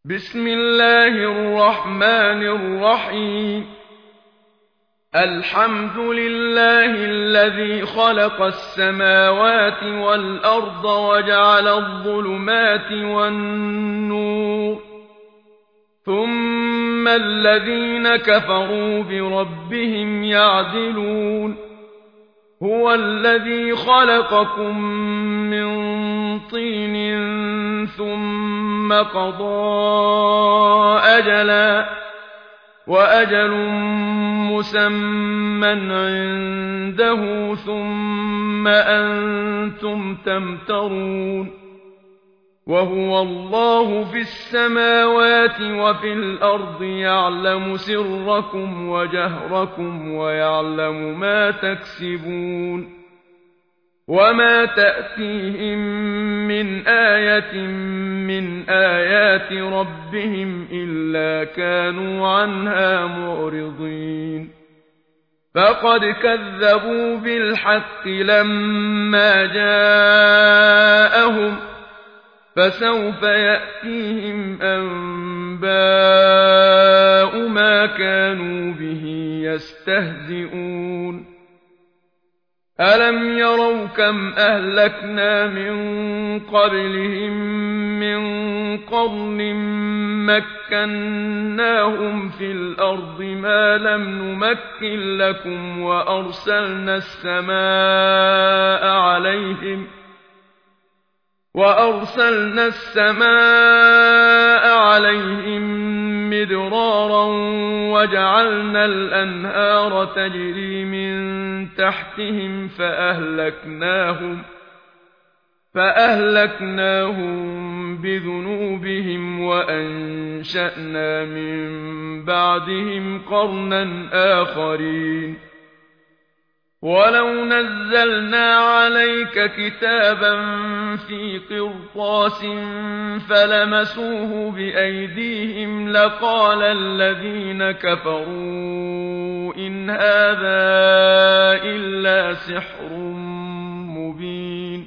بسم الله الرحمن الرحيم. الحمد لله الذي خلق السماوات والأرض وجعل الظلمات والنور، ثم الذين كفروا بربهم يعدلون. هو الذي خلقكم من طين ثم قضى أجلا وأجل مسمى عنده ثم أنتم تمترون. وهو الله في السماوات وفي الأرض يعلم سركم وجهركم ويعلم ما تكسبون. وما تأتيهم من آية من آيات ربهم إلا كانوا عنها معرضين. فقد كذبوا بالحق لما جاءهم، فسوف يأتيهم أنباء ما كانوا به يستهزئون. ألم يروا كم أهلكنا من قبلهم من قرن مكناهم في الأرض ما لم نمكن لكم وأرسلنا السماء عليهم مدرارا وجعلنا الأنهار تجري من تحتهم فأهلكناهم بذنوبهم وأنشأنا من بعدهم قرنا آخرين. ولو نزلنا عليك كتابا في قرطاس فلمسوه بأيديهم لقال الذين كفروا إن هذا إلا سحر مبين.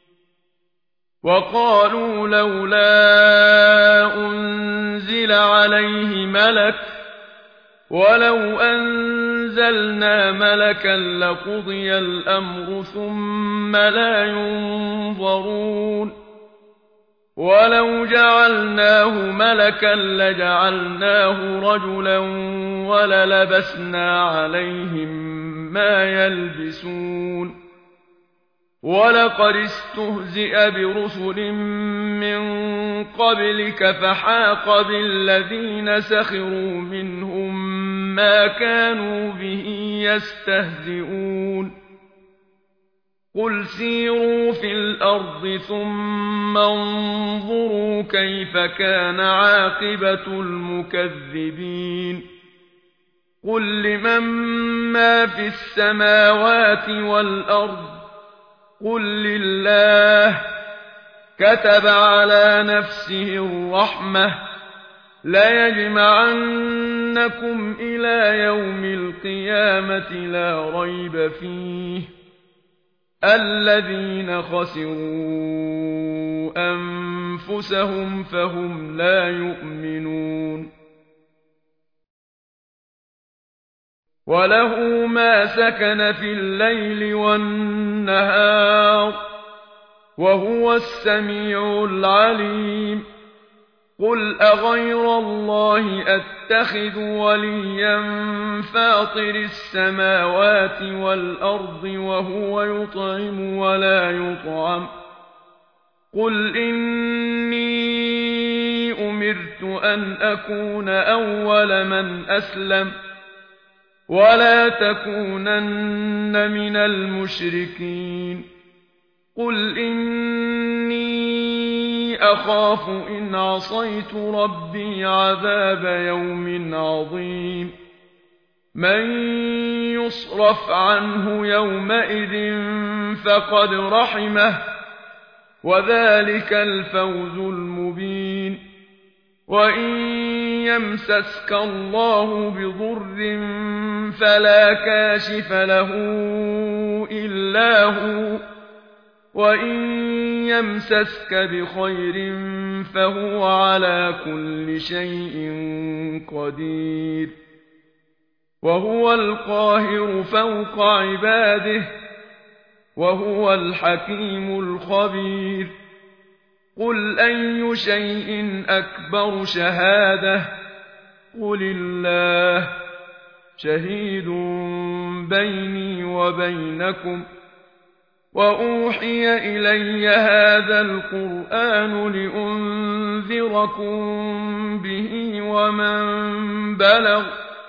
وقالوا لولا أنزل عليه ملك ولو أنزلنا ملكا لقضي الأمر ثم لا ينظرون. ولو جعلناه ملكا لجعلناه رجلا وللبسنا عليهم ما يلبسون. ولقد استهزئ برسل من قبلك فحاق بالذين سخروا منهم ما كانوا به يستهزئون. قل سيروا في الأرض ثم انظروا كيف كان عاقبة المكذبين. قل لمن ما في السماوات والأرض قل لله. كتب على نفسه الرحمة ليجمعنكم إلى يوم القيامة لا ريب فيه. الذين خسروا أنفسهم فهم لا يؤمنون. وله ما سكن في الليل والنهار وهو السميع العليم. قل أغير الله أتخذ وليا فاطر السماوات والأرض وهو يطعم ولا يطعم. قل إني أمرت أن أكون أول من أسلم ولا تكونن من المشركين. قل إني أخاف إن عصيت ربي عذاب يوم عظيم. من يصرف عنه يومئذ فقد رحمه وذلك الفوز المبين. وإن يمسسك الله بضر فلا كاشف له إلا هو وإن يمسسك بخير فهو على كل شيء قدير وهو القاهر فوق عباده وهو الحكيم الخبير قل أي شيء أكبر شهادة قل الله شهيد بيني وبينكم وأوحي إلي هذا القرآن لأنذركم به ومن بلغ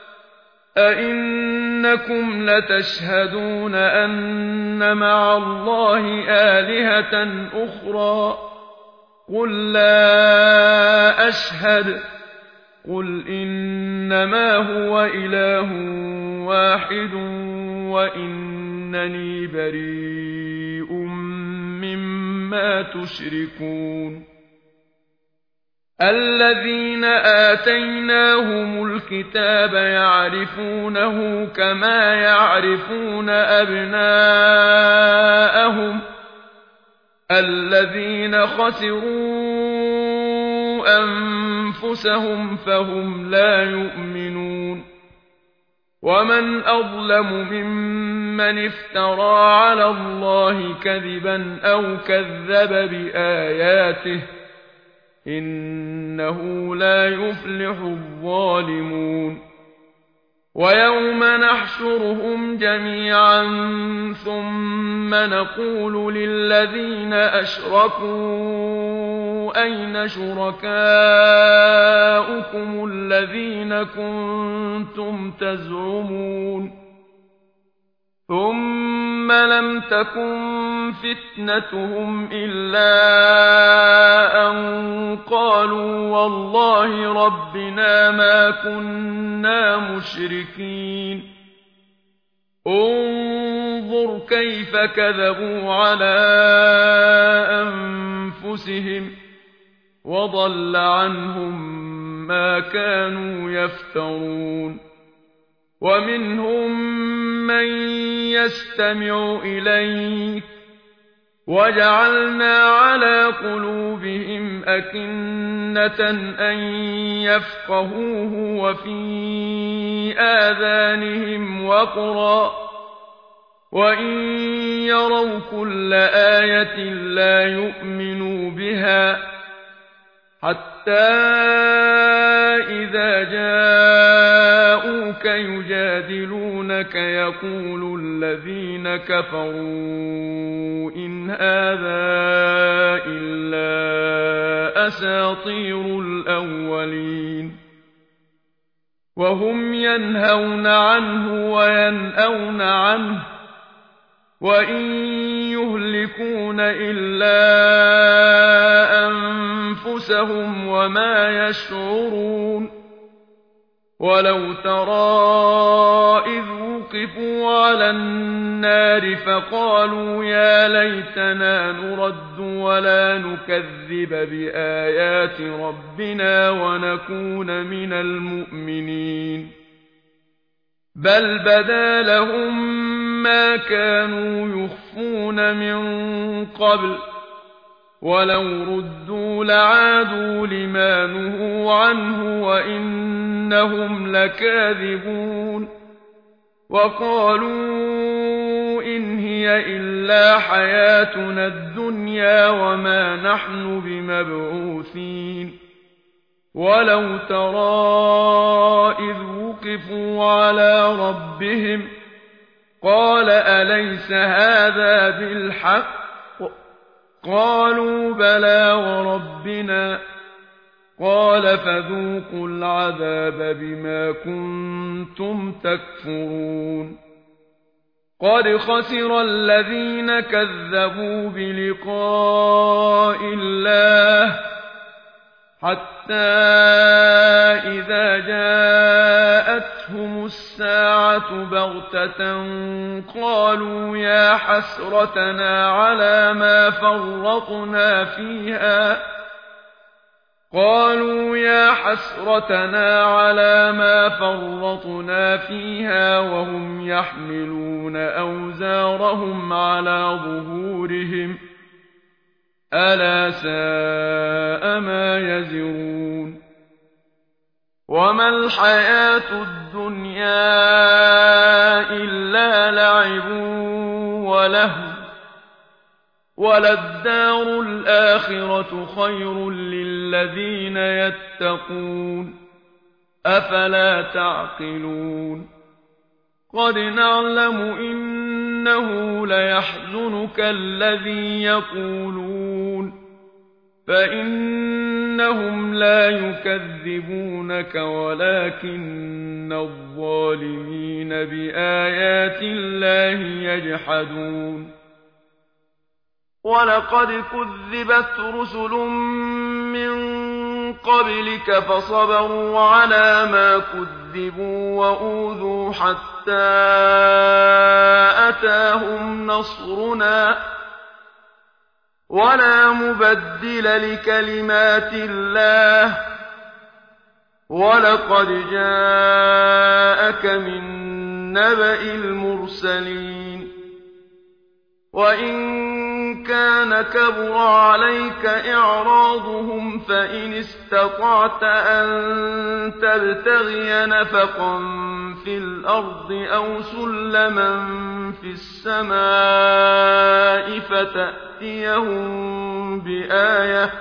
أئنكم لتشهدون أن مع الله آلهة أخرى قل لا أشهد قل إنما هو إله واحد وإنني بريء مما تشركون الذين آتيناهم الكتاب يعرفونه كما يعرفون أبناءهم الذين خسروا أنفسهم فهم لا يؤمنون ومن أظلم ممن افترى على الله كذبا أو كذب بآياته إنه لا يفلح الظالمون ويوم نحشرهم جميعا ثم نقول للذين أشركوا أين شركاؤكم الذين كنتم تزعمون ثم لم تكن فتنتهم إلا أن قالوا والله ربنا ما كنا مشركين انظر كيف كذبوا على أنفسهم وضل عنهم ما كانوا يفترون ومنهم من يستمع إليك وجعلنا على قلوبهم أكنة أن يفقهوه وفي آذانهم وقرا وإن يروا كل آية لا يؤمنوا بها حتى إذا جاءوك يجادلونك يقول الذين كفروا إن هذا إلا أساطير الأولين وهم ينهون عنه وينأون عنه وإن يهلكون إلا أنفسهم وما يشعرون ولو ترى إذ وقفوا على النار فقالوا يا ليتنا نرد ولا نكذب بآيات ربنا ونكون من المؤمنين بل بدا لهم ما كانوا يخفون من قبل ولو ردوا لعادوا لما نهوا عنه وإنهم لكاذبون وقالوا إن هي إلا حياتنا الدنيا وما نحن بمبعوثين ولو ترى إذ وقفوا على ربهم قال أليس هذا بالحق قالوا بلى وربنا قال فذوقوا العذاب بما كنتم تكفرون قد خسر الذين كذبوا بلقاء الله حتى إذا جاءتهم الساعة بغتة قالوا يا حسرتنا على ما فرطنا فيها وهم يحملون أوزارهم على ظهورهم ألا ساء ما يزرون وما الحياة الدنيا إلا لعب ولهو وللدار الآخرة خير للذين يتقون أفلا تعقلون قد نعلم إنه ليحزنك الذي يقولون فإنهم لا يكذبونك ولكن الظالمين بآيات الله يجحدون ولقد كذبت رسل من قبلك فصبروا على ما كذبوا وأوذوا حتى أتاهم نصرنا ولا مبدل لكلمات الله ولقد جاءك من نبأ المرسلين وإن كان كبر عليك إعراضهم فإن استطعت أن تبتغي نفقا في الأرض أو سلما في السماء فتأتيهم بآية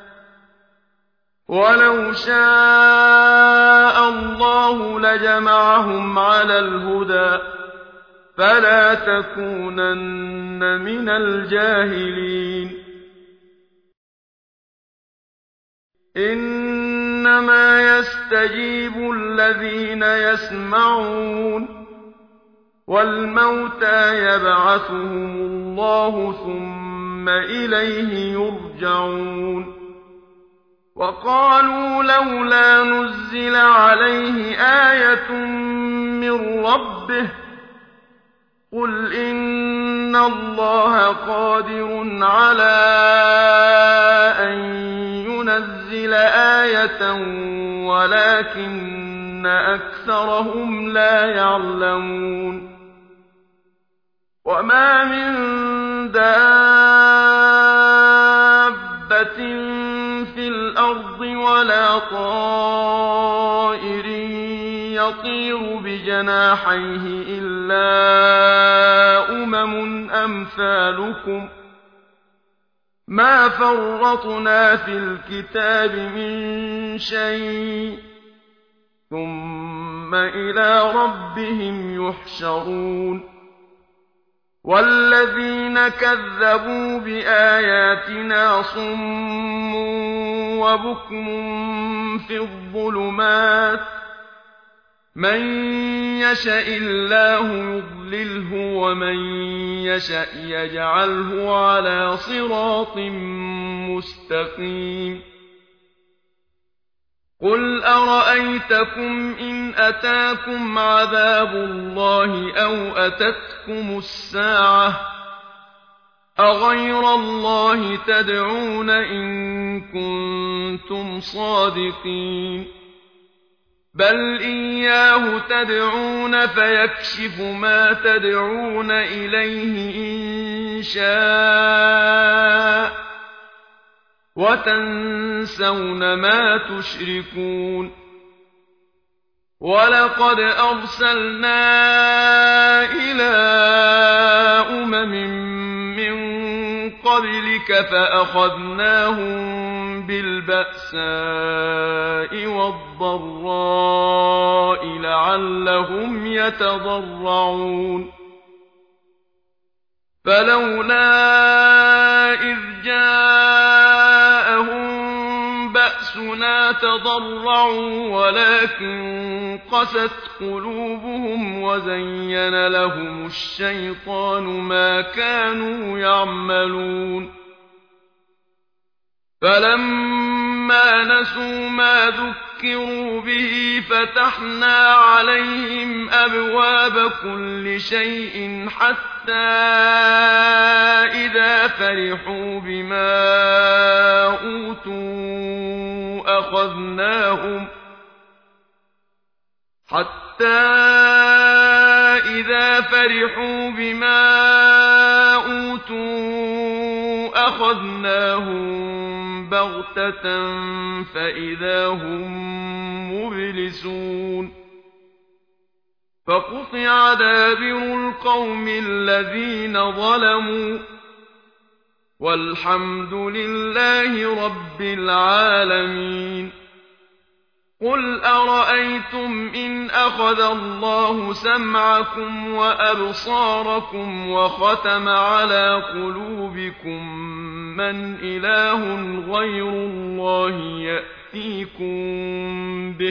ولو شاء الله لجمعهم على الهدى فلا تكونن من الجاهلين إنما يستجيب الذين يسمعون والموتى يبعثهم الله ثم إليه يرجعون وقالوا لولا نزل عليه آية من ربه قل إن الله قادر على أن ينزل آية ولكن أكثرهم لا يعلمون وما من دابة في الأرض ولا طائر يطير بجناحيه إلا أمثالكم ما فرطنا في الكتاب من شيء ثم إلى ربهم يحشرون والذين كذبوا بآياتنا صم وبكم في الظلمات من يشاء الله يضلله ومن يشاء يجعله على صراط مستقيم قل أرأيتكم إن أتاكم عذاب الله أو أتتكم الساعة أغير الله تدعون إن كنتم صادقين بل إياه تدعون فيكشف ما تدعون إليه إن شاء وتنسون ما تشركون ولقد أرسلنا إلى من قبلك فأخذناهم بالبأساء والضراء لعلهم يتضرعون فلولا إذ جاءهم بأسنا تضرعوا ولكن قست قلوبهم وزين لهم الشيطان ما كانوا يعملون فلما نسوا ما ذكروا به فتحنا عليهم أبواب كل شيء حتى إذا فرحوا بما أوتوا أخذناهم بغتة فإذا هم مبلسون فقطع دابر القوم الذين ظلموا والحمد لله رب العالمين قل أرأيتم إن أخذ الله سمعكم وأبصاركم وختم على قلوبكم من إله غير الله يأتيكم به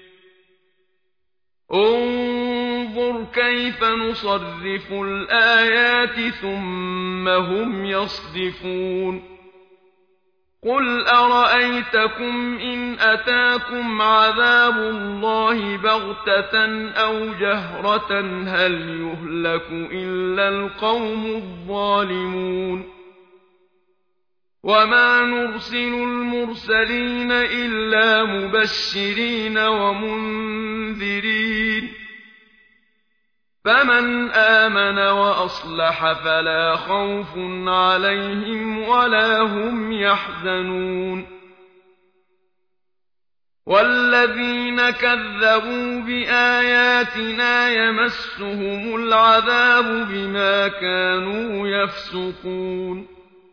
انظر كيف نصرف الآيات ثم هم يصدفون قل أرأيتكم إن أتاكم عذاب الله بغتة أو جهرة هل يهلك إلا القوم الظالمون وما نرسل المرسلين إلا مبشرين ومنذرين فمن آمن وأصلح فلا خوف عليهم ولا هم يحزنون والذين كذبوا بآياتنا يمسهم العذاب بما كانوا يفسقون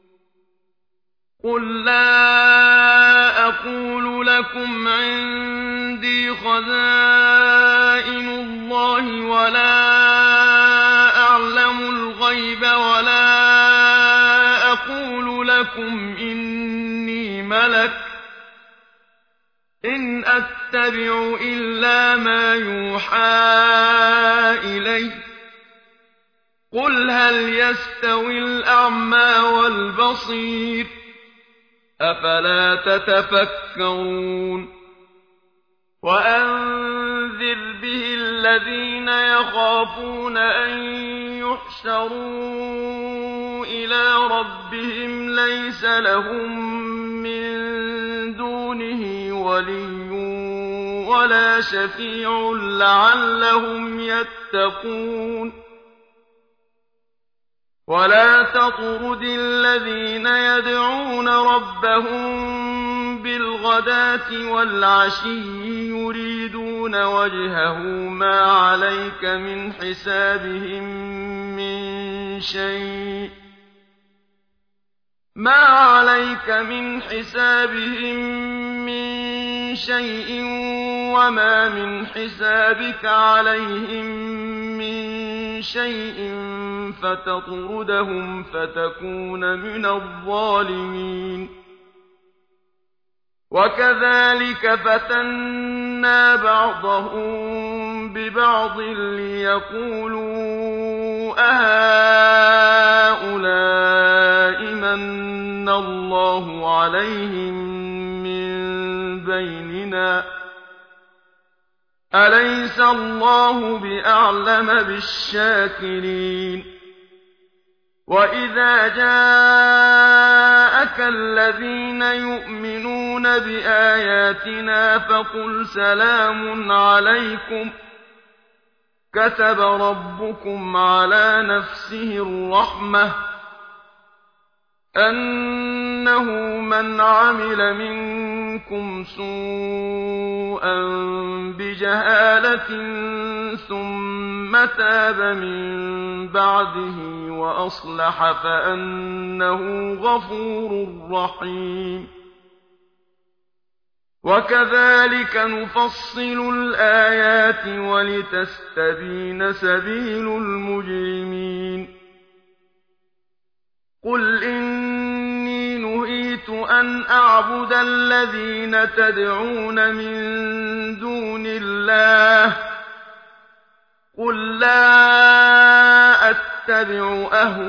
قل لا أقول لكم عندي خزائن الله ولا أعلم الغيب ولا أقول لكم إني ملك إن أتبع إلا ما يوحى إلي قل هل يستوي الأعمى والبصير أفلا تتفكرون وأنذر به الذين يخافون أن يحشروا إلى ربهم ليس لهم من دونه ولي ولا شفيع لعلهم يتقون ولا تطرد الذين يدعون ربهم بالغداة والعشي يريدون وجهه ما عليك من حسابهم من شيء وما من حسابك عليهم من شيء فتطردهم فتكون من الظالمين وكذلك فتنا بعضهم ببعض ليقولوا أهؤلاء من الله عليهم من بيننا أليس الله بأعلم بالشاكرين وإذا جاءك الذين يؤمنون بآياتنا فقل سلام عليكم كتب ربكم على نفسه الرحمة أنه من عمل منكم سوءا بجهالة ثم تاب من بعده وأصلح فأنه غفور رحيم وكذلك نفصل الآيات ولتستبين سبيل المجرمين قل إني نهيت أن أعبد الذين تدعون من دون الله قل لا أتبع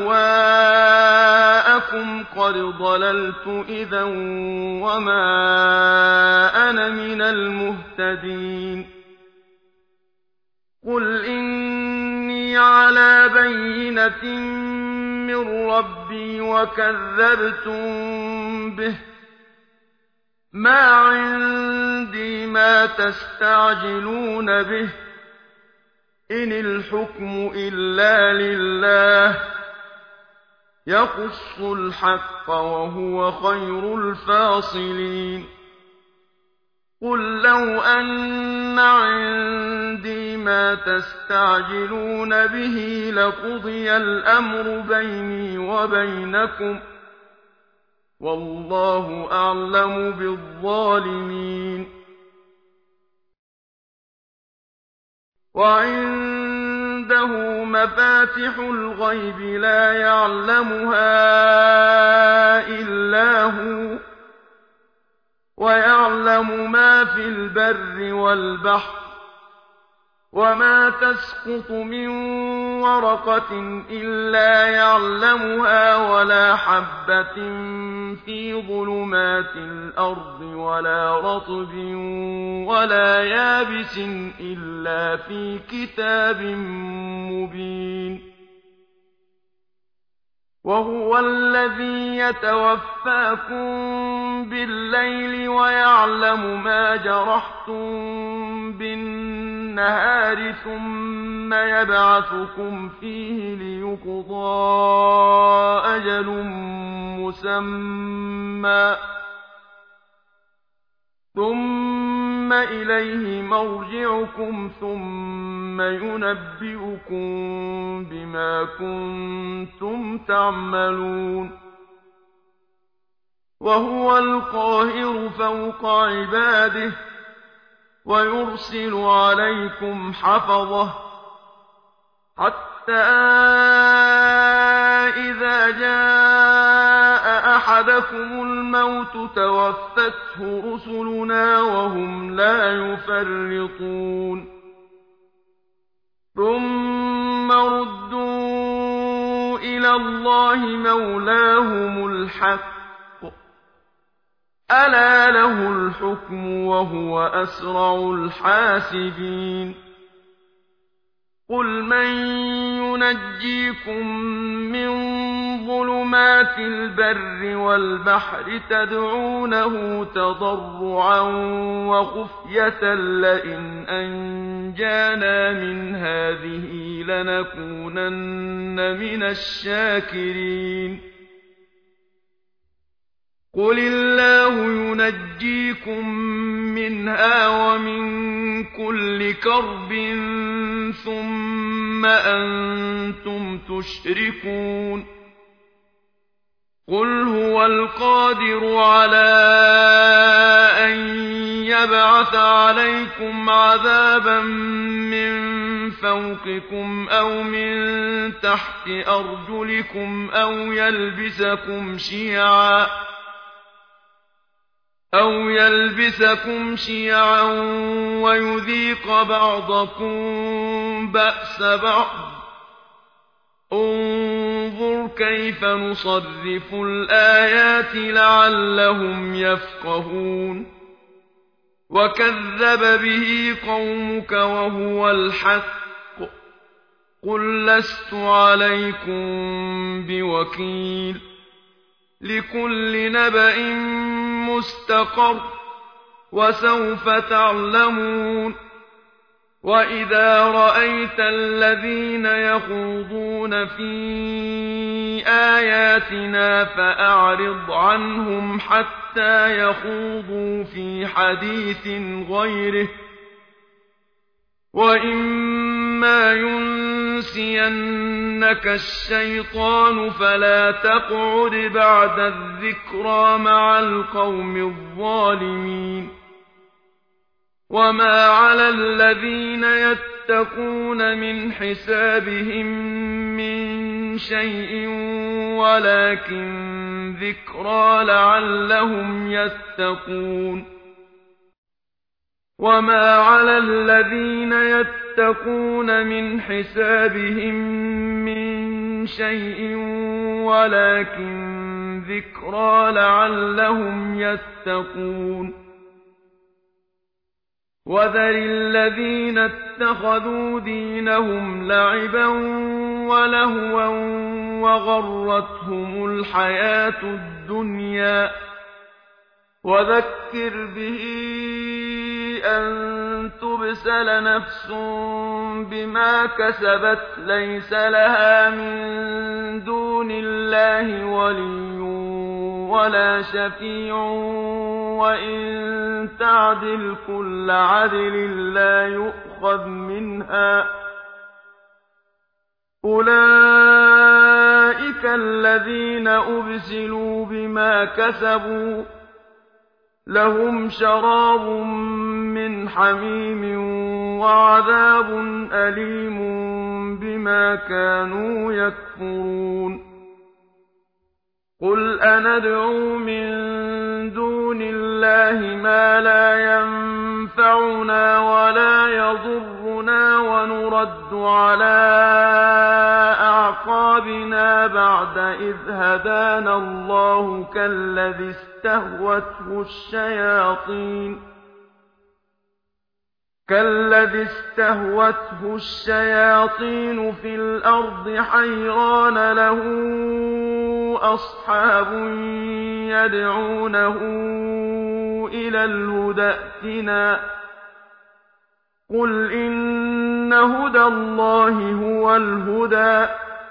أهواءكم قد ضللت إذا وما أنا من المهتدين قل إني على بينة من ربي وكذبتم به ما عندي ما تستعجلون به إن الحكم إلا لله يقص الحق وهو خير الفاصلين قل لو أن عندي ما تستعجلون به لقضي الأمر بيني وبينكم والله أعلم بالظالمين وعنده مفاتح الغيب لا يعلمها إلا هو ويعلم ما في البر والبحر وما تسقط من ورقة إلا يعلمها ولا حبة في ظلمات الأرض ولا رطب ولا يابس إلا في كتاب مبين وهو الذي يتوفاكم بالليل ويعلم ما جرحتم بالنهار ثم يبعثكم فيه ليقضى أجل مسمى ثم إليه مرجعكم ثم ينبئكم بما كنتم تعملون وهو القاهر فوق عباده ويرسل عليكم حفظه حتى إذا جاء أحدكم الموت توفته رسلنا وهم لا يفرطون ثم ردوا إلى الله مولاهم الحق ألا له الحكم وهو أسرع الحاسبين قل من ينجيكم من ظلمات البر والبحر تدعونه تضرعا وخفية لئن أنجانا من هذه لنكونن من الشاكرين قل الله ينجيكم منها ومن كل كرب ثم أنتم تشركون قل هو القادر على أن يبعث عليكم عذابا من فوقكم أو من تحت أرجلكم أو يلبسكم شيعا ويذيق بعضكم بأس بعض انظر كيف نصرف الآيات لعلهم يفقهون وكذب به قومك وهو الحق قل لست عليكم بوكيل لكل نبأ مستقر وسوف تعلمون وإذا رأيت الذين يخوضون في آياتنا فأعرض عنهم حتى يخوضوا في حديث غيره وإما ينسينك الشيطان فلا تقعد بعد الذكرى مع القوم الظالمين وما على الذين يتقون من حسابهم من شيء ولكن ذكرى لعلهم يتقون وما على الذين يتقون من حسابهم من شيء ولكن ذكرى لعلهم يتقون وذر الذين اتخذوا دينهم لعبا ولهوا وغرتهم الحياة الدنيا وذكر به أن تبسل نفس بما كسبت ليس لها من دون الله ولي ولا شفيع وإن تعدل كل عدل لا يؤخذ منها أولئك الذين أبسلوا بما كسبوا لهم شراب من حميم وعذاب أليم بما كانوا يكفرون قل أندعو من دون الله ما لا ينفعنا ولا يضرنا ونرد على أعقابنا بعد إذ هدانا الله كالذي استهوته الشياطين في الأرض حيران له أصحاب يدعونه إلى الهدى ائتنا قل إن هدى الله هو الهدى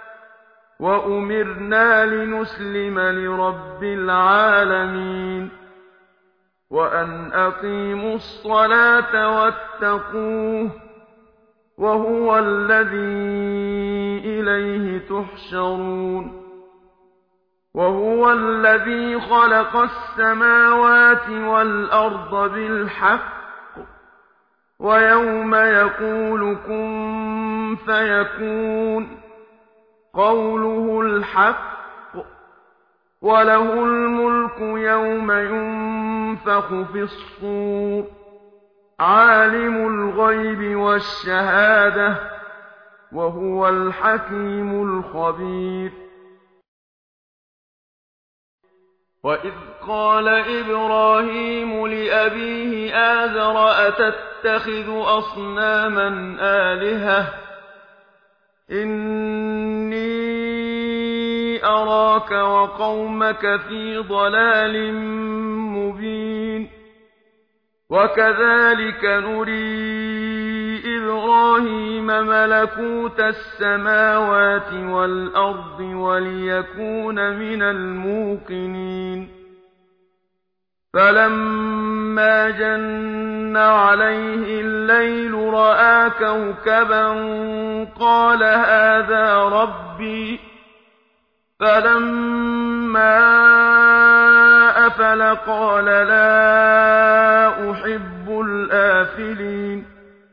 وأمرنا لنسلم لرب العالمين وأن أقيموا الصلاة واتقوه وهو الذي إليه تحشرون وهو الذي خلق السماوات والأرض بالحق ويوم يقول كن فيكون قوله الحق وله الملك يوم ينفخ في الصور عالم الغيب والشهادة وهو الحكيم الخبير وإذ قال إبراهيم لأبيه آزر أتتخذ أصناما آلهة إني أراك وقومك في ضلال مبين وكذلك نري إبراهيم ملكوت السماوات والأرض وليكون من الموقنين فلما جن عليه الليل رأى كوكبا قال هذا ربي فلما أفل قال لا أحب الآفلين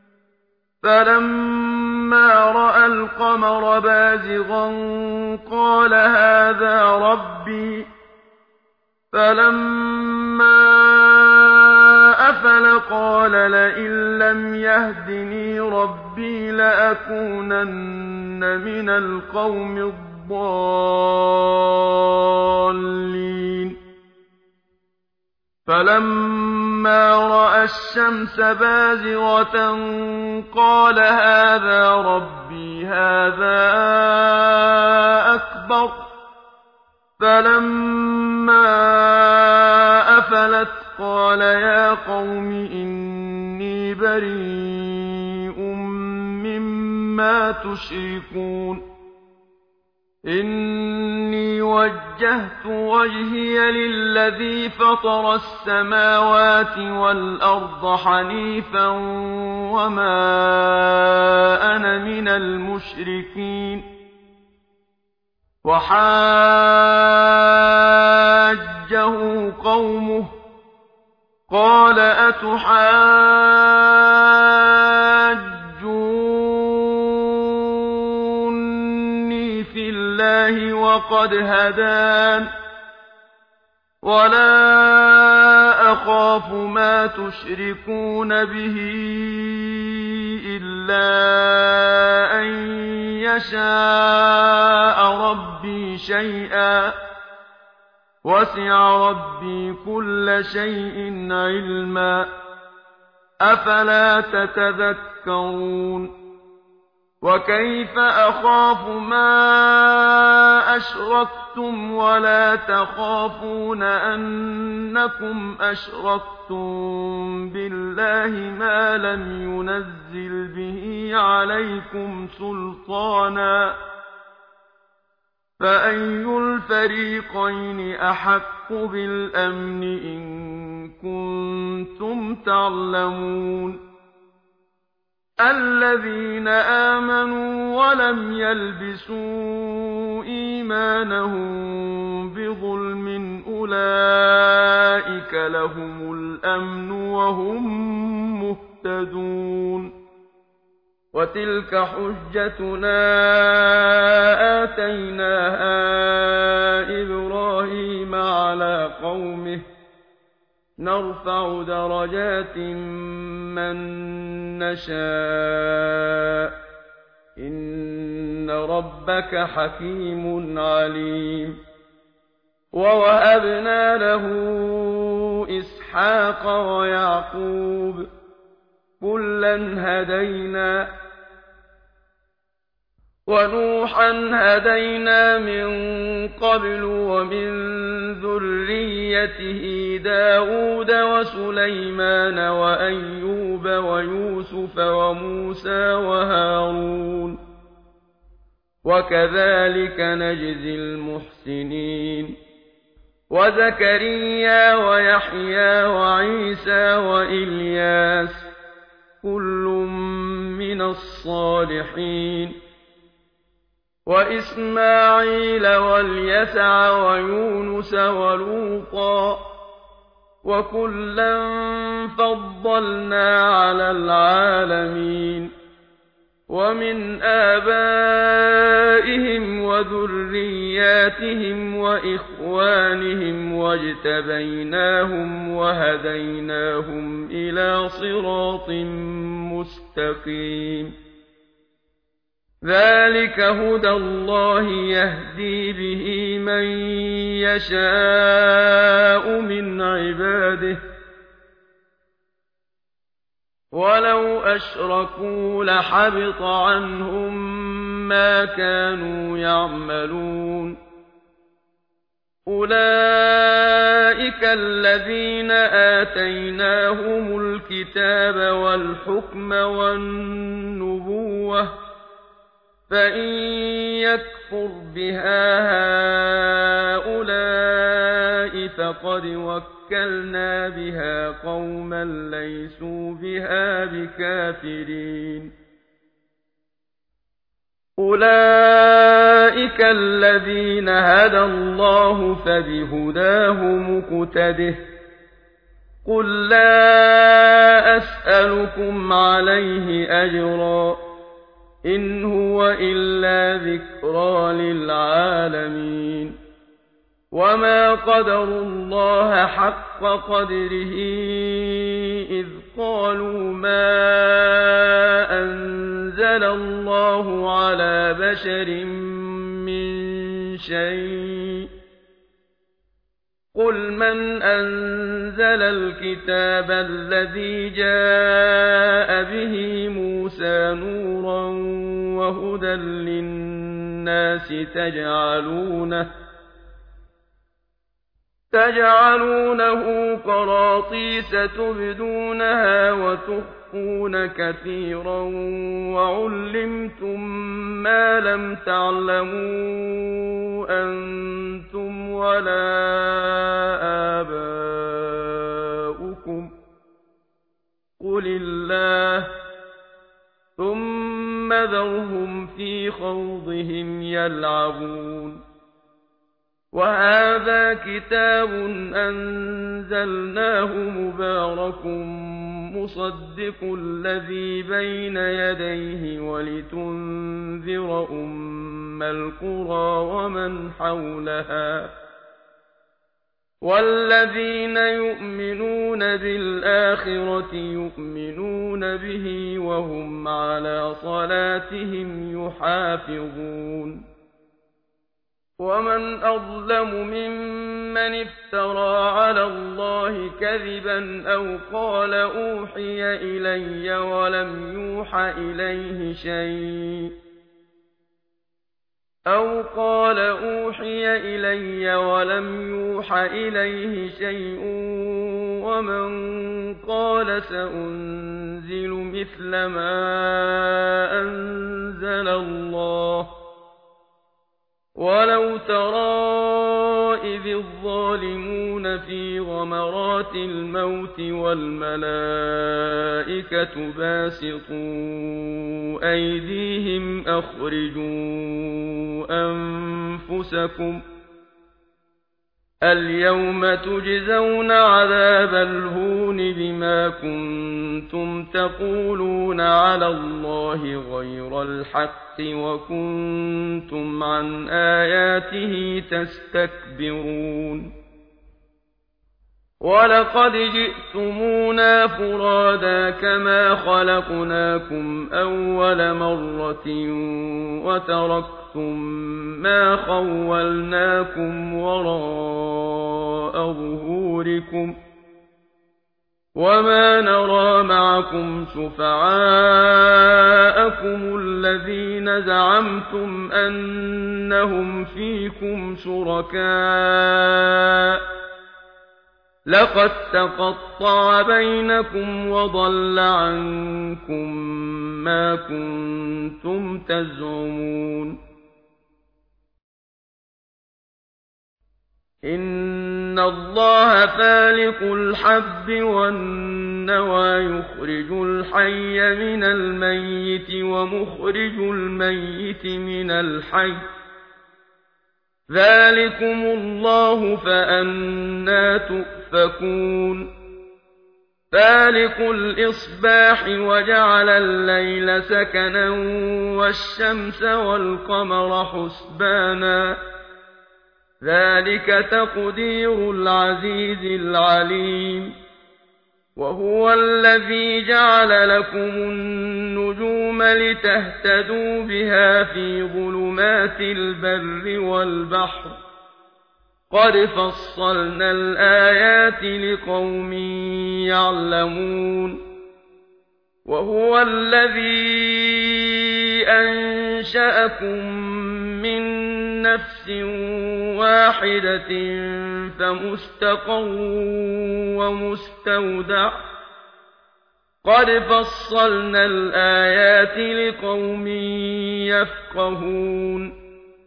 فلما رأى القمر بازغا قال هذا ربي فلما أفل قال لئن لم يهدني ربي لأكونن من القوم الضالين فلما رأى الشمس بازغة قال هذا ربي هذا أكبر فلما أفلت قال يا قوم إني بريء مما تشركون إني وجهت وجهي للذي فطر السماوات والأرض حنيفا وما أنا من المشركين وحاجه قومه قال أتحاجوني في الله وقد هدان ولا أخاف ما تشركون به إلا أن يشاء ربي شيئا وسع ربي كل شيء علما أفلا تتذكرون وكيف أخاف ما أشركتم ولا تخافون أنكم أشركتم بالله ما لم ينزل به عليكم سلطانا فأي الفريقين أحق بالأمن إن كنتم تعلمون الذين آمنوا ولم يلبسوا إيمانهم بظلم أولئك لهم الأمن وهم مهتدون وتلك حجتنا آتيناها إبراهيم على قومه نرفع درجات من نشاء إن ربك حكيم عليم ووهبنا له إسحاق ويعقوب كلا هدينا ونوحا هدينا من قبل ومن ذريته داود وسليمان وأيوب ويوسف وموسى وهارون وكذلك نجزي المحسنين وزكريا ويحيى وعيسى وإلياس كل من الصالحين وإسماعيل واليسع ويونس ولوطا وكلا فضلنا على العالمين ومن آبائهم وذرياتهم وإخوانهم واجتبيناهم وهديناهم إلى صراط مستقيم ذلك هدى الله يهدي به من يشاء من عباده ولو أشركوا لحبط عنهم ما كانوا يعملون أولئك الذين آتيناهم الكتاب والحكم والنبوة فإن يكفر بها هؤلاء فقد وكلنا بها قوما ليسوا بها بكافرين أولئك الذين هدى الله فبهداه مقتده قل لا أسألكم عليه أجرا إن هو إلا ذكرى للعالمين وما قدروا الله حق قدره إذ قالوا ما أنزل الله على بشر من شيء قل من أنزل الكتاب الذي جاء به موسى نورا وهدى للناس تجعلونه قراطيس تبدونها وتخفون كثيرا وعلمتم ما لم تعلموا أنتم ولا آباؤكم قل الله ثم ذرهم في خوضهم يلعبون وهذا كتاب أنزلناه مبارك مصدق الذي بين يديه ولتنذر أم القرى ومن حولها والذين يؤمنون بالآخرة يؤمنون به وهم على صلاتهم يحافظون ومن أظلم ممن من افترى على الله كذبا أو قال أوحي إلي ولم يوح إليه شيء ومن قال سأنزل مثل ما أنزل الله ولو ترى إذ الظالمون في غمرات الموت والملائكة باسطوا أيديهم أخرجوا أنفسكم اليوم تجزون عذاب الهون بما كنتم تقولون على الله غير الحق وكنتم عن آياته تستكبرون ولقد جئتمونا فرادا كما خلقناكم أول مرة وتركتم ما خولناكم وراء ظهوركم وما نرى معكم شفعاءكم الذين زعمتم أنهم فيكم شركاء لقد تقطع بينكم وضل عنكم ما كنتم تزعمون إن الله فالق الحب والنوى يخرج الحي من الميت ومخرج الميت من الحي ذلكم الله فأنى تؤفكون فالق الإصباح وجعل الليل سكنا والشمس والقمر حسبانا ذلك تقدير العزيز العليم وهو الذي جعل لكم النجوم لتهتدوا بها في ظلمات البر والبحر قد فصلنا الآيات لقوم يعلمون وهو الذي أنشأكم من نفس واحدة فمستقر ومستودع قد فصلنا الآيات لقوم يفقهون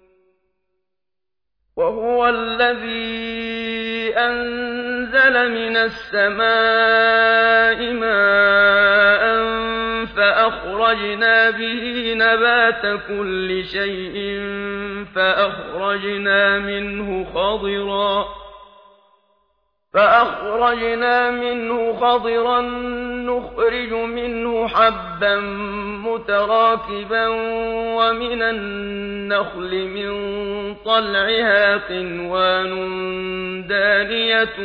وهو الذي أنزل من السماء ماء فأخرجنا به نبات كل شيء فأخرجنا منه خضرا نخرج منه حبا متراكبا ومن النخل من طلعها قنوان دانية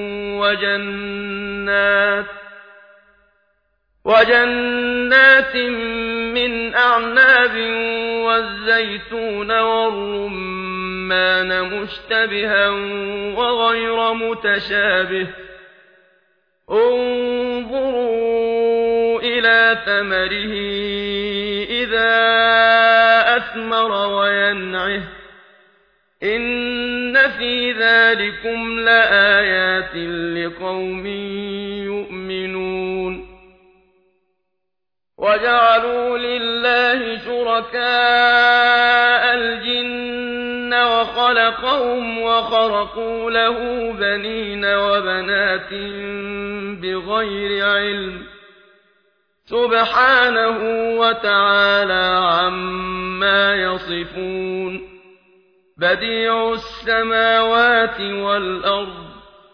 وجنات من أعناب والزيتون والرمان مشتبها وغير متشابه انظروا إلى ثمره إذا أثمر وينعه إن في ذلكم لآيات لقوم يؤمنون وجعلوا لله شركاء الجن وخلقهم وخرقوا له بنين وبنات بغير علم سبحانه وتعالى عما يصفون بديع السماوات والأرض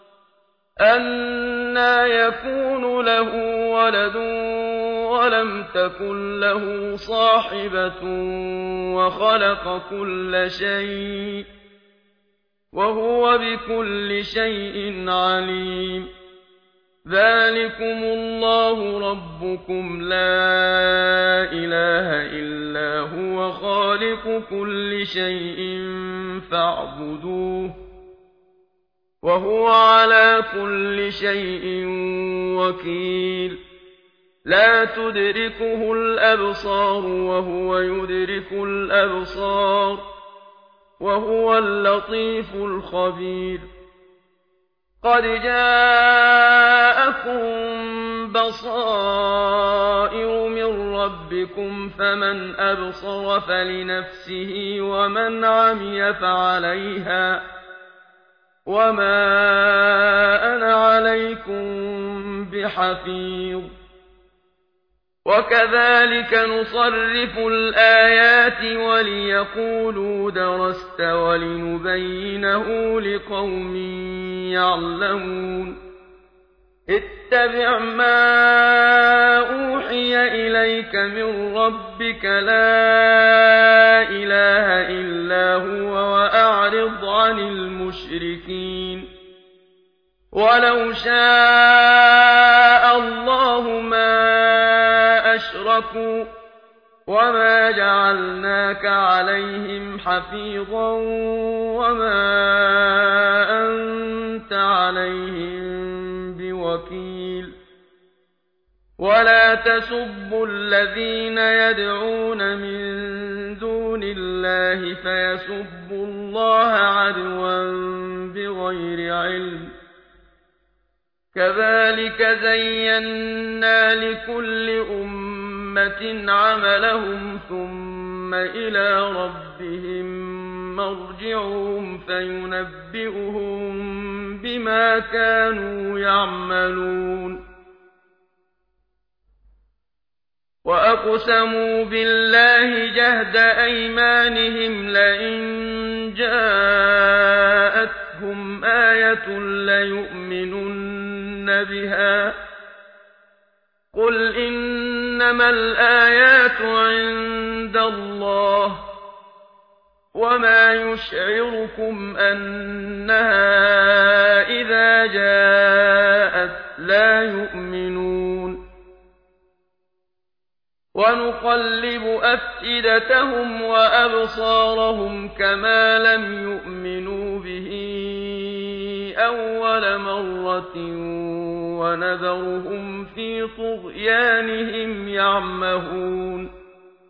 أنى يكون له ولد ولم تكن له صاحبة وخلق كل شيء وهو بكل شيء عليم ذلكم الله ربكم لا إله إلا هو خالق كل شيء فاعبدوه وهو على كل شيء وكيل لا تدركه الأبصار وهو يدرك الأبصار وهو اللطيف الخبير قد جاءكم بصائر من ربكم فمن أبصر فلنفسه ومن عمي فعليها وما أنا عليكم بحفيظ وكذلك نصرف الآيات وليقولوا درست ولنبينه لقوم يعلمون اتبع ما أوحي إليك من ربك لا إله إلا هو وأعرض عن المشركين ولو شاء الله ما أشركوا وما جعلناك عليهم حفيظا وما أنت عليهم بوكيل ولا تسبوا الذين يدعون من دون الله فيسبوا الله عدوا بغير علم كذلك زينا لكل أمة عملهم ثم إلى ربهم مرجعهم فينبئهم بما كانوا يعملون وأقسموا بالله جهد أيمانهم لئن جاءتهم آية ليؤمنن بها قل إنما الآيات عند الله وما يشعركم أنها إذا جاءت لا يؤمنون ونقلب أفئدتهم وأبصارهم كما لم يؤمنوا به أول مرة ونذرهم في طغيانهم يعمهون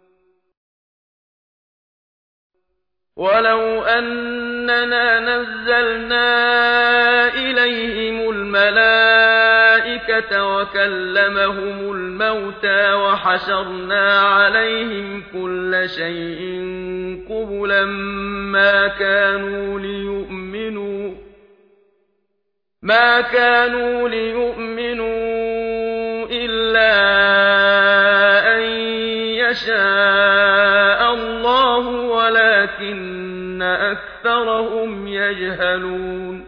ولو أننا نزلنا إليهم الملائكة وكلمهم الموتى وحشرنا عليهم كل شيء قبلا ما كانوا ليؤمنوا إلا أن يشاء الله ولكن أكثرهم يجهلون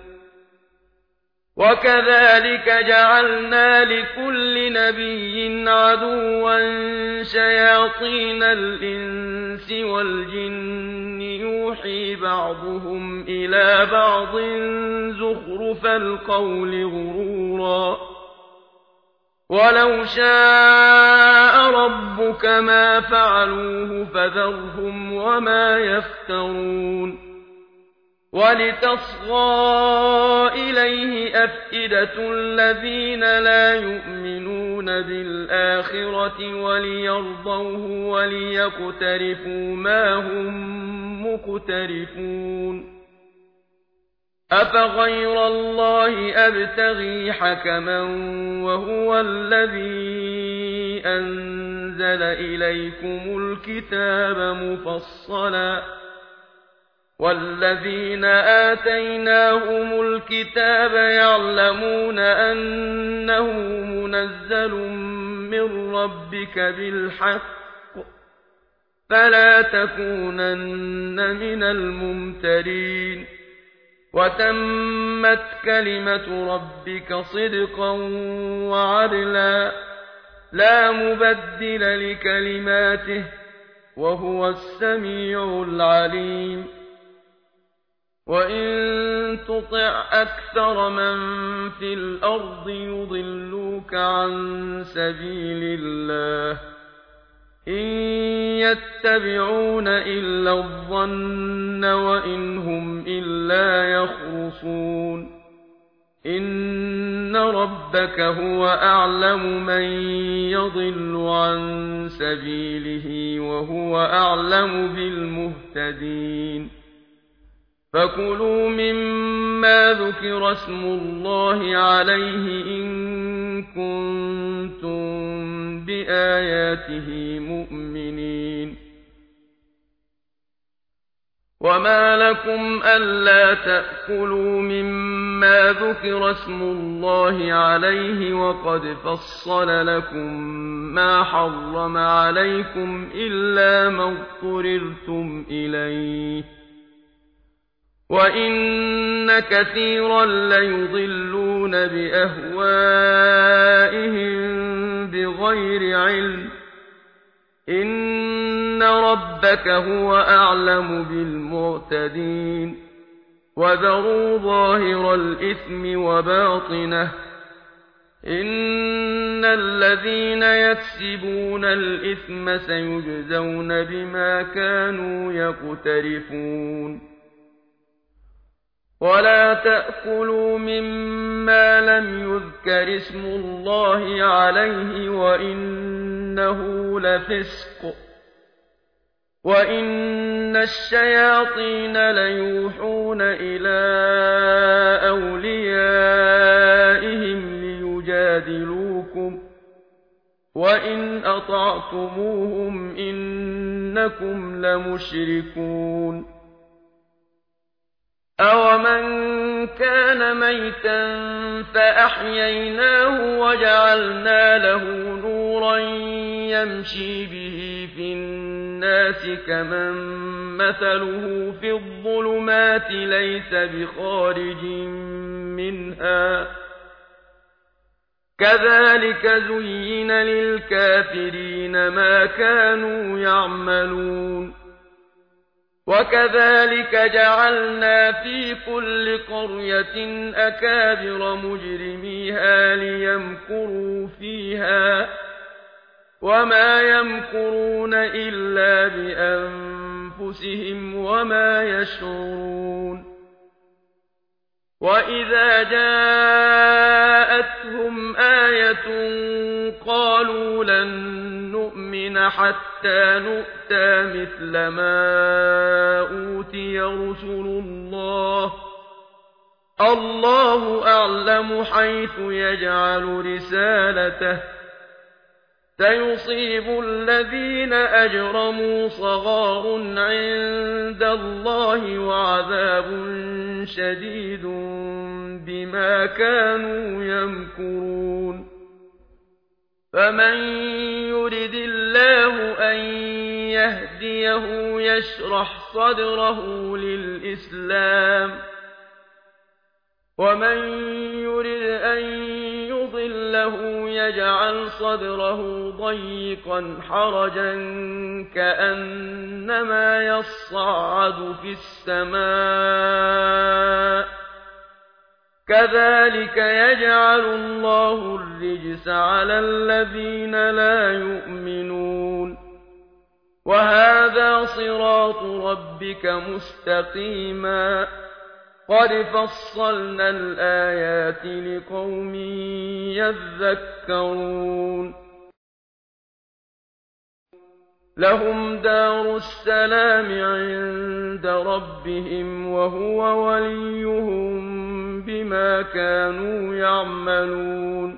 وكذلك جعلنا لكل نبي عدوا شياطين الإنس والجن يوحي بعضهم إلى بعض زخرف القول غرورا ولو شاء ربك ما فعلوه فذرهم وما يفترون ولتصغى إليه أفئدة الذين لا يؤمنون بالآخرة وليرضوه وليقترفوا ما هم مقترفون أفغير الله أبتغي حكما وهو الذي أنزل إليكم الكتاب مفصلا والذين آتيناهم الكتاب يعلمون أنه منزل من ربك بالحق فلا تكونن من الممترين وتمت كلمة ربك صدقا وعدلا لا مبدل لكلماته وهو السميع العليم وإن تطع أكثر من في الأرض يضلوك عن سبيل الله إن يتبعون إلا الظن وإن هم إلا يخرصون إن ربك هو أعلم من يضل عن سبيله وهو أعلم بالمهتدين فكلوا مما ذكر اسم الله عليه إن كنتم بآياته مؤمنين وما لكم ألا تأكلوا مما ذكر اسم الله عليه وقد فصل لكم ما حرم عليكم إلا ما اضطررتم إليه وإن كثيرا ليضلون بأهوائهم بغير علم إن ربك هو أعلم بالمعتدين وذروا ظاهر الإثم وباطنه إن الذين يكسبون الإثم سيجزون بما كانوا يقترفون ولا تأكلوا مما لم يذكر اسم الله عليه وإنه لفسق وإن الشياطين ليوحون إلى أوليائهم ليجادلوكم وإن أطعتموهم إنكم لمشركون أَوَمَنْ كَانَ مَيْتًا فَأَحْيَيْنَاهُ وَجَعَلْنَا لَهُ نُورًا يَمْشِي بِهِ فِي النَّاسِ كَمَن مَّثَلُهُ فِي الظُّلُمَاتِ لَيْسَ بِخَارِجٍ مِّنْهَا كَذَلِكَ زُيِّنَ لِلْكَافِرِينَ مَا كَانُوا يَعْمَلُونَ وكذلك جعلنا في كل قرية أكابر مجرميها ليمكروا فيها وما يمكرون إلا بأنفسهم وما يشعرون وإذا جاءتهم آية قالوا لن نؤمن حتى نؤتى مثل ما أوتي رسل الله أعلم حيث يجعل رسالته سيصيب الذين أجرموا صغار عند الله وعذاب شديد بما كانوا يمكرون فمن يرد الله أن يهديه يشرح صدره للإسلام ومن يرد أن يضله يجعل صدره ضيقا حرجا كأنما يصعد في السماء كذلك يجعل الله الرجس على الذين لا يؤمنون وهذا صراط ربك مستقيما قد فصلنا الآيات لقوم يذكرون لهم دار السلام عند ربهم وهو وليهم بما كانوا يعملون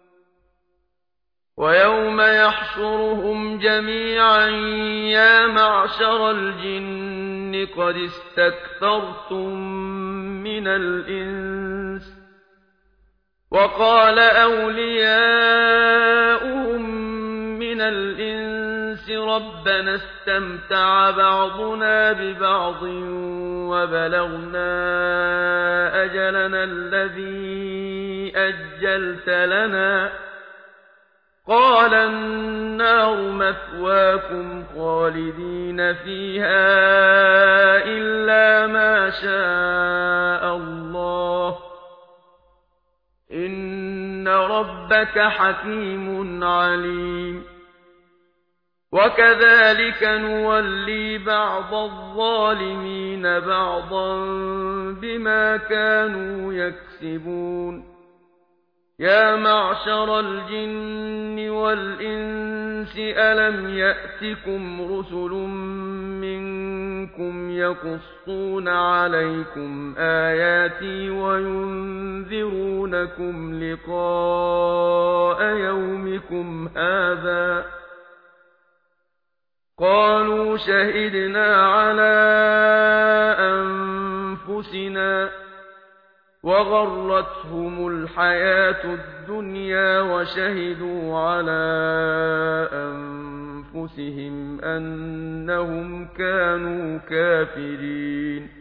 ويوم يحشرهم جميعا يا معشر الجن قد استكثرتم من الإنس وقال أولياؤهم من الإنس ربنا استمتع بعضنا ببعض وبلغنا أجلنا الذي أجلت لنا قال النار مثواكم خالدين فيها إلا ما شاء الله إن ربك حكيم عليم وكذلك نولي بعض الظالمين بعضا بما كانوا يكسبون يا معشر الجن والإنس ألم يأتكم رسل منكم يقصون عليكم آياتي وينذرونكم لقاء يومكم هذا قالوا شهدنا على أنفسنا وغرتهم الحياة الدنيا وشهدوا على أنفسهم أنهم كانوا كافرين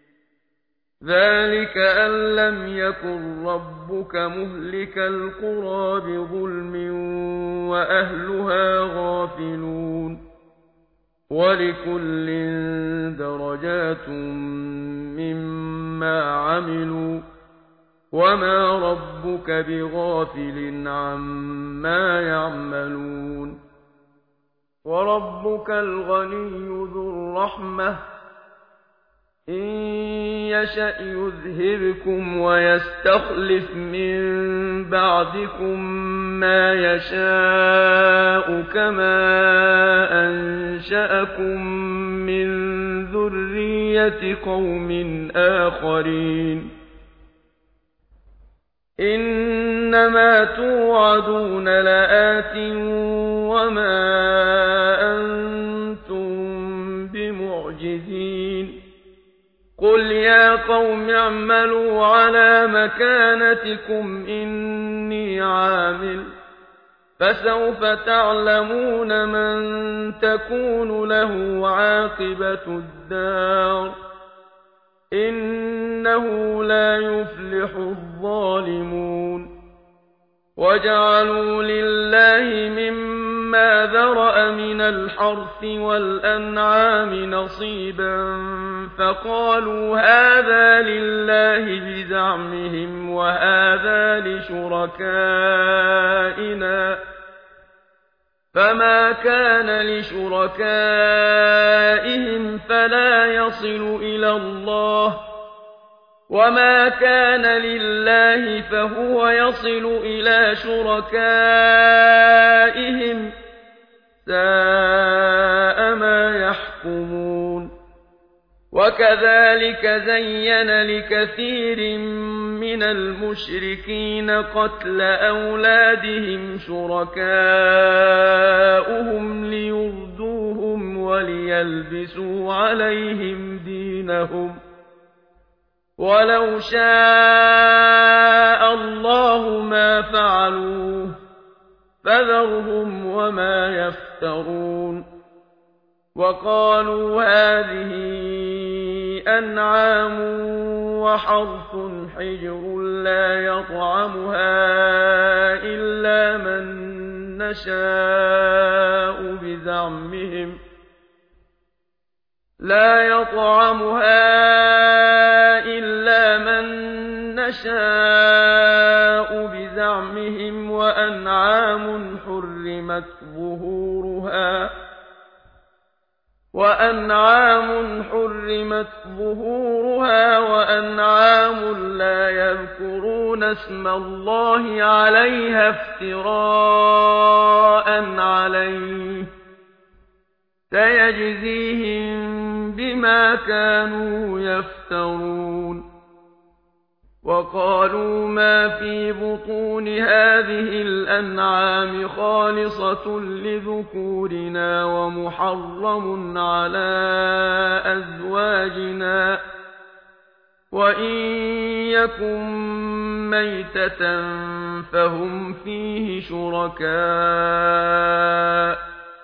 ذلك أن لم يكن ربك مهلك القرى بظلم وأهلها غافلون ولكل درجات مما عملوا وما ربك بغافل عما يعملون وربك الغني ذو الرحمة إن يشأ يذهبكم ويستخلف من بعدكم ما يشاء كما أنشأكم من ذرية قوم آخرين إنما توعدون لآت وما أنتم بمعجزين قل يا قوم اعملوا على مكانتكم إني عامل فسوف تعلمون من تكون له عاقبة الدار إنه لا يفلح الظالمون وجعلوا لله مما ذرأ من الحرث والأنعام نصيبا فقالوا هذا لله بزعمهم وهذا لشركائنا فما كان لشركائهم فلا يصل إلى الله وما كان لله فهو يصل إلى شركائهم ساء ما يحكمون وكذلك زين لكثير من المشركين قتل أولادهم شركاؤهم ليردوهم وليلبسوا عليهم دينهم ولو شاء الله ما فعلوه فذرهم وما يفترون وقالوا هذه أنعام وحرث حجر لا يطعمها إلا من نشاء بزعمهم وأنعام حرمت ظهورها وأنعام لا يذكرون اسم الله عليها افتراء عليه سيجزيهم بما كانوا يفترون وقالوا ما في بطون هذه الأنعام خالصة لذكورنا ومحرم على أزواجنا وإن يكن ميتة فهم فيه شركاء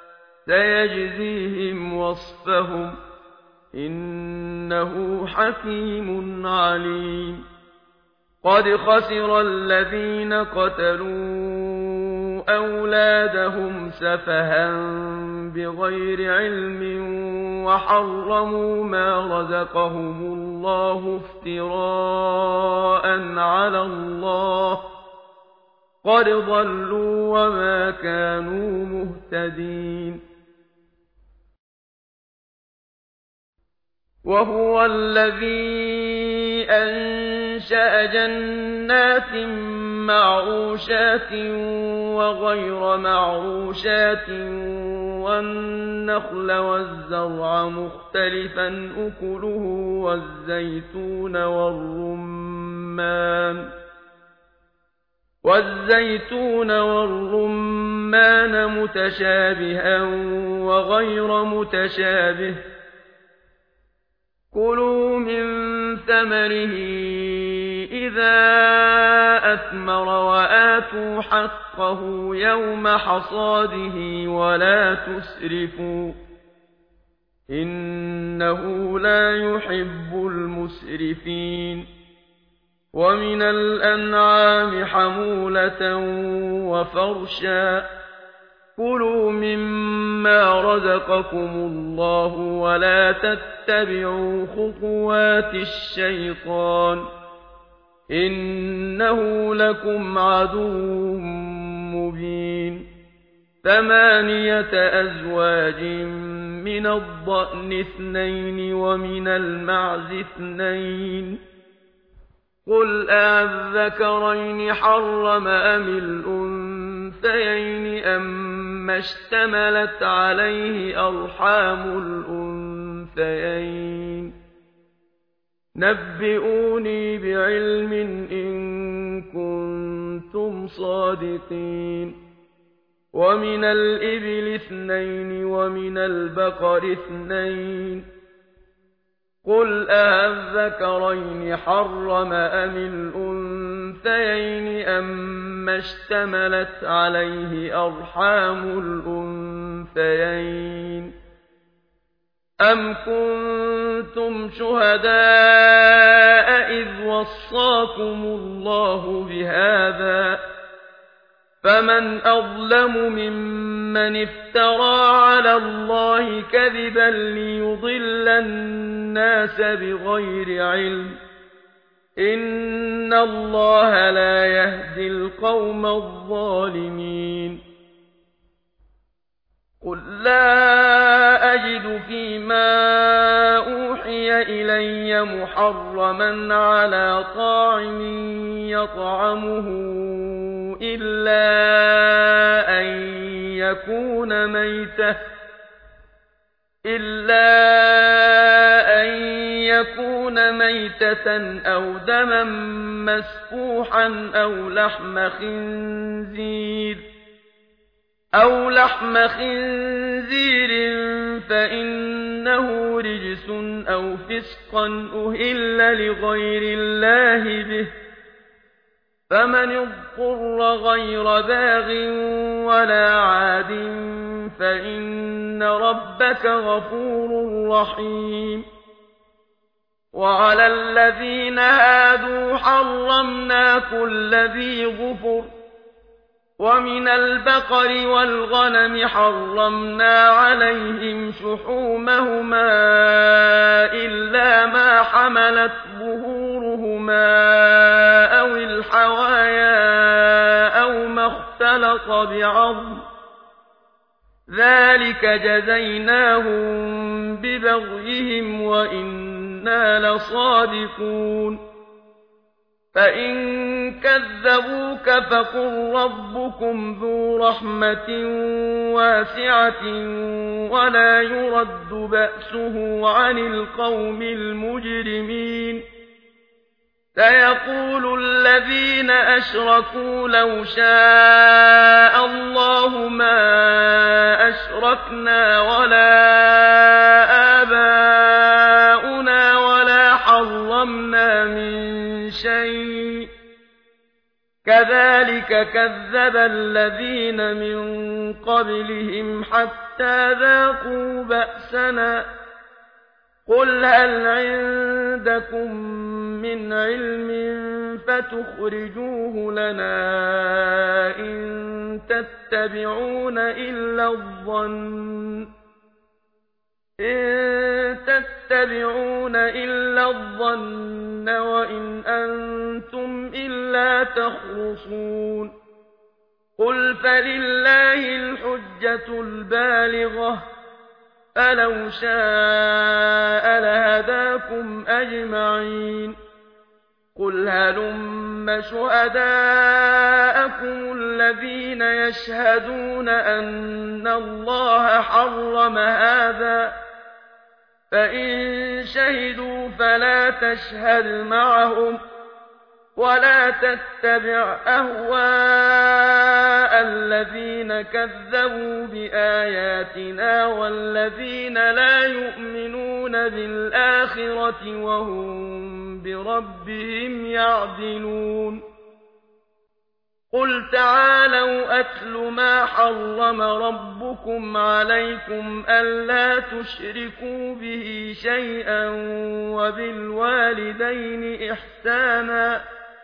سيجزيهم وصفهم إنه حكيم عليم قد خسر الذين قتلوا أولادهم سفها بغير علم وحرموا ما رزقهم الله افتراء على الله قد ضلوا وما كانوا مهتدين وهو الذي أنشأ جنات معروشات وغير معروشات والنخل والزرع مختلفا أكله والزيتون والرمان متشابها وغير متشابه كلوا من ثمره إذا أثمر وآتوا حقه يوم حصاده ولا تسرفوا إنه لا يحب المسرفين ومن الأنعام حمولة وفرشا كلوا مما رزقكم الله ولا تتبعوا خطوات الشيطان إنه لكم عدو مبين 8 أزواج من الضأن 2 ومن المعز 2 قل أذكرين حرم أم الأنثيين أما اشتملت عليه أرحام الأنثيين نبئوني بعلم إن كنتم صادقين ومن الإبل 2 ومن البقر 2 قل أذكرين حرم أم الأنثيين أما اشتملت عليه أرحام الأنثيين أم كنتم شهداء إذ وصاكم الله بهذا فمن أظلم ممن افترى على الله كذبا ليضل الناس بغير علم إن الله لا يهدي القوم الظالمين قل لا أجد فيما أوحي إلي محرما على طاعم يطعمه إلا أن يكون ميتة أو دما مسفوحا أو لحم خنزير فإنه رجس أو فسقا أهل لغير الله به فمن اضطر غير باغ ولا عاد فإن ربك غفور رحيم وعلى الذين هادوا حرمنا كل ذي ظفر ومن البقر والغنم حرمنا عليهم شحومهما إلا ما حملت ظهورهما أو الحوايا أو ما اختلط بعظم ذلك جزيناهم ببغيهم وإنا لصادقون فإن كذبوك فقل ربكم ذو رحمة واسعة ولا يرد بأسه عن القوم المجرمين سيقول الذين أشركوا لو شاء الله ما أشركنا ولا آباؤنا ولا حرمنا من شيء كذلك كذب الذين من قبلهم حتى ذاقوا بأسنا قل هل عندكم من علم فتخرجوه لنا إن تتبعون إلا الظن وإن أنتم إلا تخرصون قل فلله الحجة البالغة فلو شاء لهداكم أجمعين قل هلم شهداءكم الذين يشهدون أن الله حرم هذا فإن شهدوا فلا تشهد معهم ولا تتبع أهواء الذين كذبوا بآياتنا والذين لا يؤمنون بالآخرة وهم بربهم يعدلون قل تعالوا أتل ما حرم ربكم عليكم ألا تشركوا به شيئا وبالوالدين إحسانا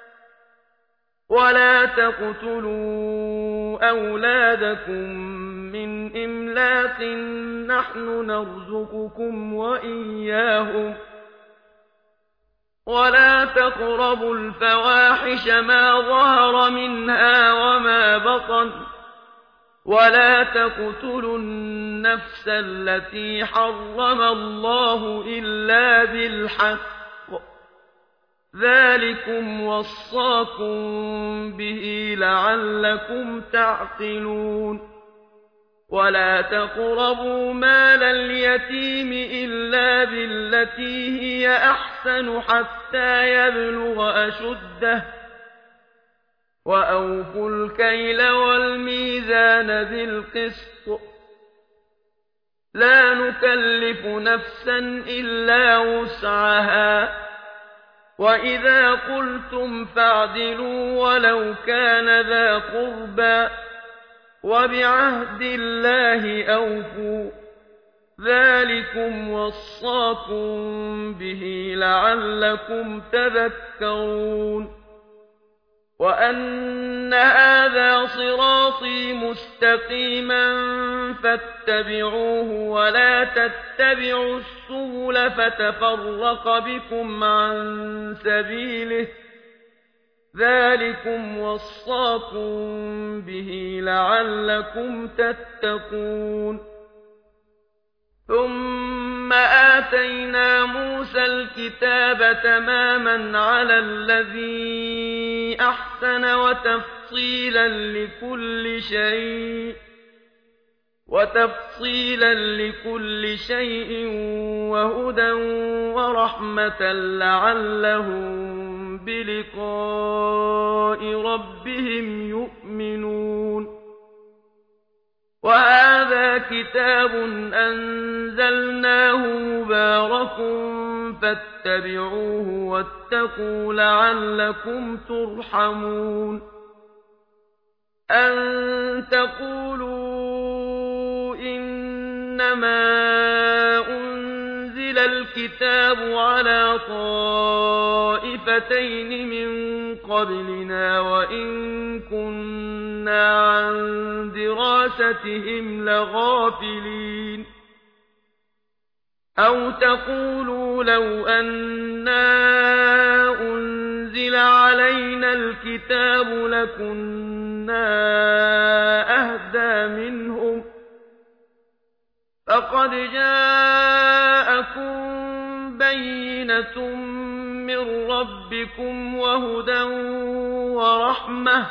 ولا تقتلوا أولادكم من إملاق نحن نرزقكم وإياهم ولا تقربوا الفواحش ما ظهر منها وما بطن ولا تقتلوا النفس التي حرم الله إلا بالحق ذلكم وصاكم به لعلكم تعقلون ولا تقربوا مال اليتيم إلا بالتي هي أحسن حتى يبلغ أشده وأوفوا الكيل والميزان بالقسط لا نكلف نفسا إلا وسعها وإذا قلتم فاعدلوا ولو كان ذا قربى وبعهد الله أوفوا ذلكم وصاكم به لعلكم تذكرون وأن هذا صراطي مستقيما فاتبعوه ولا تتبعوا السبل فتفرق بكم عن سبيله ذلكم وصاكم به لعلكم تتقون ثم آتينا موسى الكتاب تماما على الذي أحسن وتفصيلا لكل شيء وهدى ورحمة لعلهم بلقاء ربهم يؤمنون وهذا كتاب أنزلناه مبارك فاتبعوه واتقوا لعلكم ترحمون أن تقولوا إنما أنزل الكتاب على طائفتين من قبلنا وإن كنا عن دراستهم لغافلين أو تقولوا لو أنا أنزل علينا الكتاب لكنا أهدى منهم فقد جاءكم بينة من ربكم وهدى ورحمة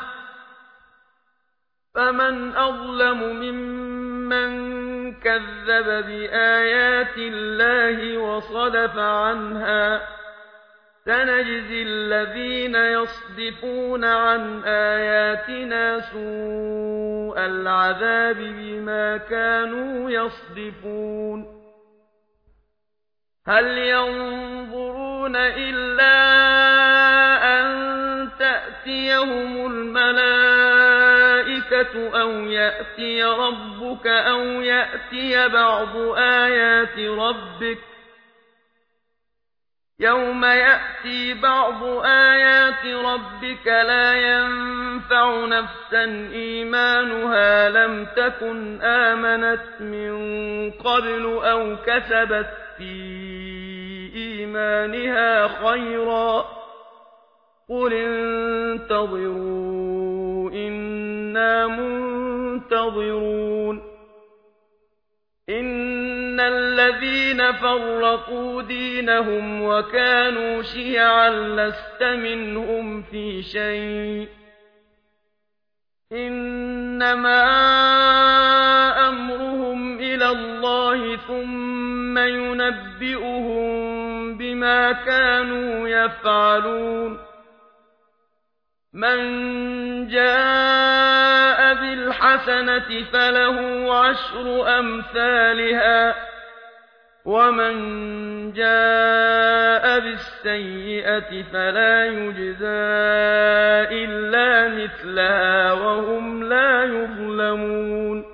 فمن أظلم ممن كذب بآيات الله وصدف عنها سنجزي الذين يصدفون عن آياتنا سوء العذاب بما كانوا يصدفون هل ينظرون إلا أن تأتيهم الملائكة أو يأتي ربك أو يأتي بعض آيات ربك يوم يأتي بعض آيات ربك لا ينفع نفسا إيمانها لم تكن آمنت من قبل أو كسبت في إيمانها خيرا قل انتظروا إنا منتظرون إن الذين فرقوا دينهم وكانوا شيعا لست منهم في شيء إنما أمرهم إلى الله ثم ينبئهم بما كانوا يفعلون من جاء بالحسنة فله عشر أمثالها ومن جاء بالسيئة فلا يجزى إلا مثلها وهم لا يظلمون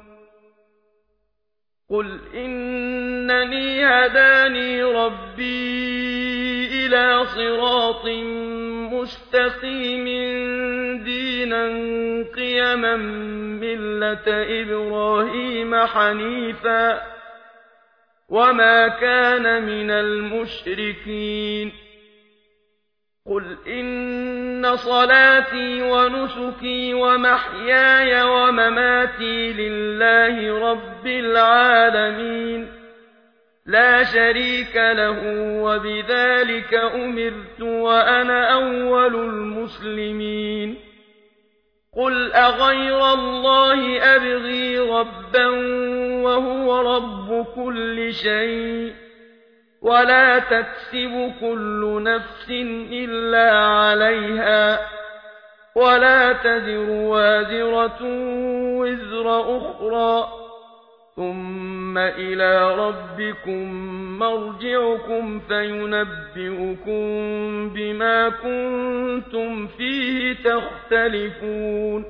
قل إنني هداني ربي إلى صراط مستقيم دينا قيما ملة إبراهيم حنيفا وما كان من المشركين قل إن صلاتي ونسكي ومحياي ومماتي لله رب العالمين لا شريك له وبذلك أمرت وأنا أول المسلمين قل أغير الله أبغي ربا وهو رب كل شيء ولا تكسب كل نفس إلا عليها ولا تزر وازرة وزر أخرى ثم إلى ربكم مرجعكم فينبئكم بما كنتم فيه تختلفون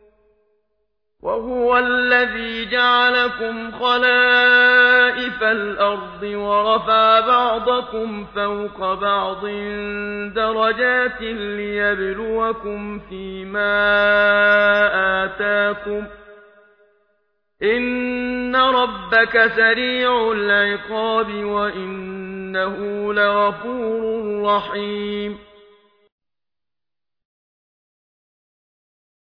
وهو الذي جعلكم خلائف الأرض ورفع بعضكم فوق بعض درجات ليبلوكم فيما آتاكم إن ربك سريع العقاب وإنه لغفور رحيم